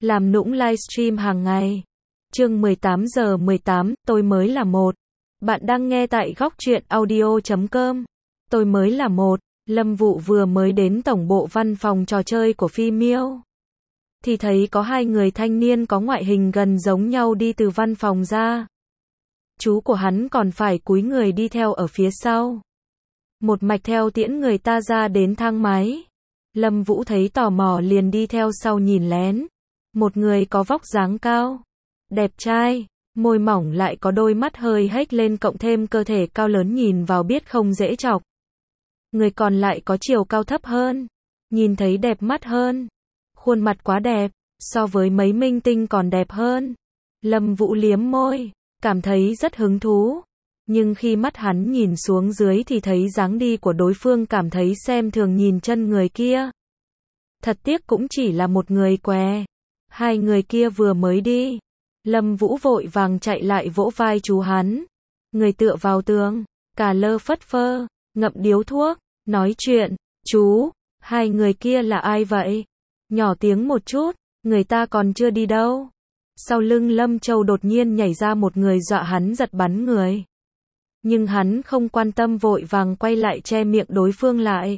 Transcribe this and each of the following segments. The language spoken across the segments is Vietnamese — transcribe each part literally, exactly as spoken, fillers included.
Làm nũng livestream hàng ngày. Chương mười tám giờ mười tám, tôi mới là một. Bạn đang nghe tại góc truyện audio chấm com. Tôi mới là một. Lâm Vụ vừa mới đến tổng bộ văn phòng trò chơi của Phi Miêu, thì thấy có hai người thanh niên có ngoại hình gần giống nhau đi từ văn phòng ra. Chú của hắn còn phải cúi người đi theo ở phía sau, một mạch theo tiễn người ta ra đến thang máy. Lâm Vũ thấy tò mò liền đi theo sau nhìn lén. Một người có vóc dáng cao, đẹp trai, môi mỏng lại có đôi mắt hơi hếch lên cộng thêm cơ thể cao lớn nhìn vào biết không dễ chọc. Người còn lại có chiều cao thấp hơn, nhìn thấy đẹp mắt hơn. Khuôn mặt quá đẹp, so với mấy minh tinh còn đẹp hơn. Lâm Vũ liếm môi, cảm thấy rất hứng thú. Nhưng khi mắt hắn nhìn xuống dưới thì thấy dáng đi của đối phương cảm thấy xem thường nhìn chân người kia. Thật tiếc cũng chỉ là một người què. Hai người kia vừa mới đi. Lâm Vũ vội vàng chạy lại vỗ vai chú hắn. Người tựa vào tường, cà lơ phất phơ, ngậm điếu thuốc, nói chuyện. Chú, hai người kia là ai vậy? Nhỏ tiếng một chút, người ta còn chưa đi đâu. Sau lưng Lâm Châu đột nhiên nhảy ra một người dọa hắn giật bắn người. Nhưng hắn không quan tâm vội vàng quay lại che miệng đối phương lại.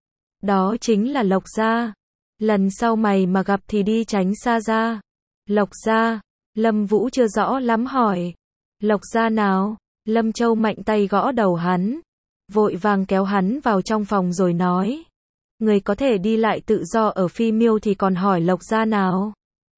Đó chính là Lộc Gia. Lần sau mày mà gặp thì đi tránh xa ra. Lộc Gia, Lâm Vũ chưa rõ lắm hỏi. Lộc Gia nào? Lâm Châu mạnh tay gõ đầu hắn. Vội vàng kéo hắn vào trong phòng rồi nói. Người có thể đi lại tự do ở Phi Miêu thì còn hỏi Lộc Gia nào?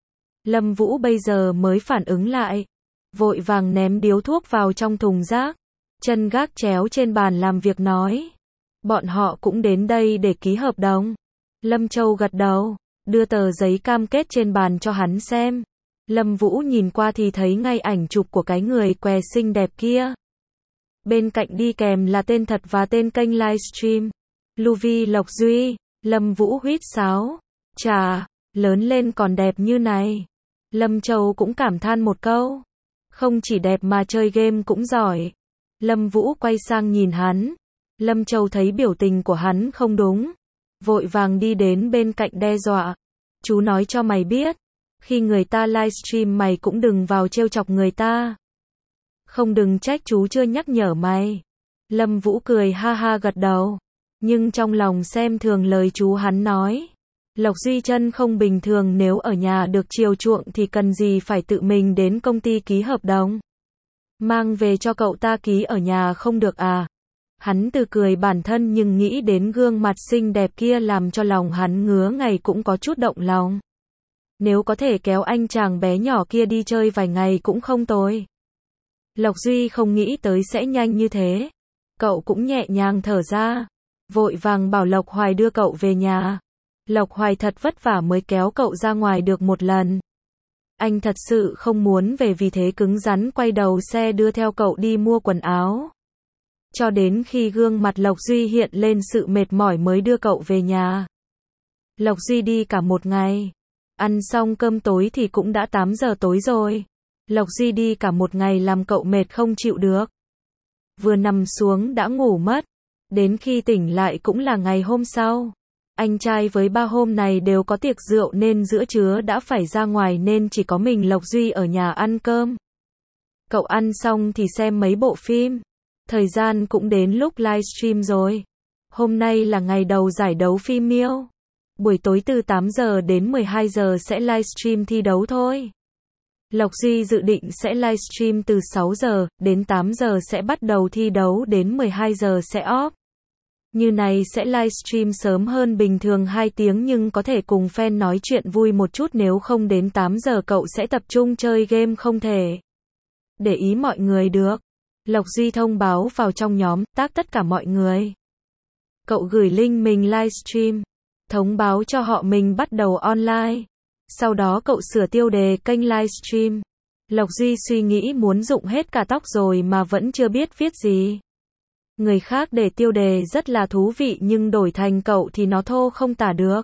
Lâm Vũ bây giờ mới phản ứng lại. Vội vàng ném điếu thuốc vào trong thùng rác. Chân gác chéo trên bàn làm việc nói. Bọn họ cũng đến đây để ký hợp đồng. Lâm Châu gật đầu, đưa tờ giấy cam kết trên bàn cho hắn xem. Lâm Vũ nhìn qua thì thấy ngay ảnh chụp của cái người què xinh đẹp kia. Bên cạnh đi kèm là tên thật và tên kênh livestream. Luvi Lộc Duy. Lâm Vũ huýt sáo. Chà, lớn lên còn đẹp như này. Lâm Châu cũng cảm than một câu. Không chỉ đẹp mà chơi game cũng giỏi. Lâm Vũ quay sang nhìn hắn. Lâm Châu thấy biểu tình của hắn không đúng. Vội vàng đi đến bên cạnh đe dọa. Chú nói cho mày biết. Khi người ta livestream mày cũng đừng vào trêu chọc người ta. Không đừng trách chú chưa nhắc nhở mày. Lâm Vũ cười ha ha gật đầu. Nhưng trong lòng xem thường lời chú hắn nói. Lộc Duy Chân không bình thường, nếu ở nhà được chiều chuộng thì cần gì phải tự mình đến công ty ký hợp đồng. Mang về cho cậu ta ký ở nhà không được à? Hắn tự cười bản thân nhưng nghĩ đến gương mặt xinh đẹp kia làm cho lòng hắn ngứa ngày cũng có chút động lòng. Nếu có thể kéo anh chàng bé nhỏ kia đi chơi vài ngày cũng không tồi. Lộc Duy không nghĩ tới sẽ nhanh như thế. Cậu cũng nhẹ nhàng thở ra. Vội vàng bảo Lộc Hoài đưa cậu về nhà. Lộc Hoài thật vất vả mới kéo cậu ra ngoài được một lần. Anh thật sự không muốn về vì thế cứng rắn quay đầu xe đưa theo cậu đi mua quần áo. Cho đến khi gương mặt Lộc Duy hiện lên sự mệt mỏi mới đưa cậu về nhà. Lộc Duy đi cả một ngày. Ăn xong cơm tối thì cũng đã tám giờ tối rồi. Lộc Duy đi cả một ngày làm cậu mệt không chịu được. Vừa nằm xuống đã ngủ mất. Đến khi tỉnh lại cũng là ngày hôm sau. Anh trai với ba hôm này đều có tiệc rượu nên giữa trưa đã phải ra ngoài nên chỉ có mình Lộc Duy ở nhà ăn cơm. Cậu ăn xong thì xem mấy bộ phim. Thời gian cũng đến lúc livestream rồi. Hôm nay là ngày đầu giải đấu Phi Miêu. Buổi tối từ tám giờ đến mười hai giờ sẽ livestream thi đấu thôi. Lộc Duy dự định sẽ livestream từ sáu giờ đến tám giờ sẽ bắt đầu thi đấu, đến mười hai giờ sẽ off. Như này sẽ livestream sớm hơn bình thường hai tiếng nhưng có thể cùng fan nói chuyện vui một chút, nếu không đến tám giờ cậu sẽ tập trung chơi game không thể để ý mọi người được. Lộc Duy thông báo vào trong nhóm, tag tất cả mọi người. Cậu gửi link mình livestream, thông báo cho họ mình bắt đầu online. Sau đó cậu sửa tiêu đề kênh livestream. Lộc Duy suy nghĩ muốn rụng hết cả tóc rồi mà vẫn chưa biết viết gì. Người khác để tiêu đề rất là thú vị nhưng đổi thành cậu thì nó thô không tả được.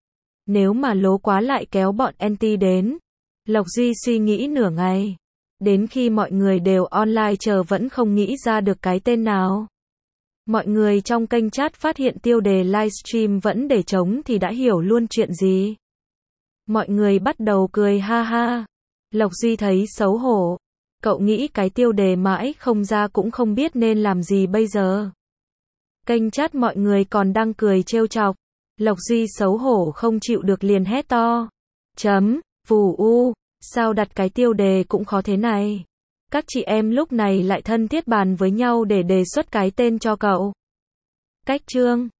Nếu mà lố quá lại kéo bọn anti đến. Lộc Duy suy nghĩ nửa ngày. Đến khi mọi người đều online chờ vẫn không nghĩ ra được cái tên nào. Mọi người trong kênh chat phát hiện tiêu đề livestream vẫn để trống thì đã hiểu luôn chuyện gì. Mọi người bắt đầu cười ha ha. Lộc Duy thấy xấu hổ. Cậu nghĩ cái tiêu đề mãi không ra cũng không biết nên làm gì bây giờ. Kênh chat mọi người còn đang cười trêu chọc. Lộc Duy xấu hổ không chịu được liền hét to. Chấm, vù u, sao đặt cái tiêu đề cũng khó thế này. Các chị em lúc này lại thân thiết bàn với nhau để đề xuất cái tên cho cậu. Cách chương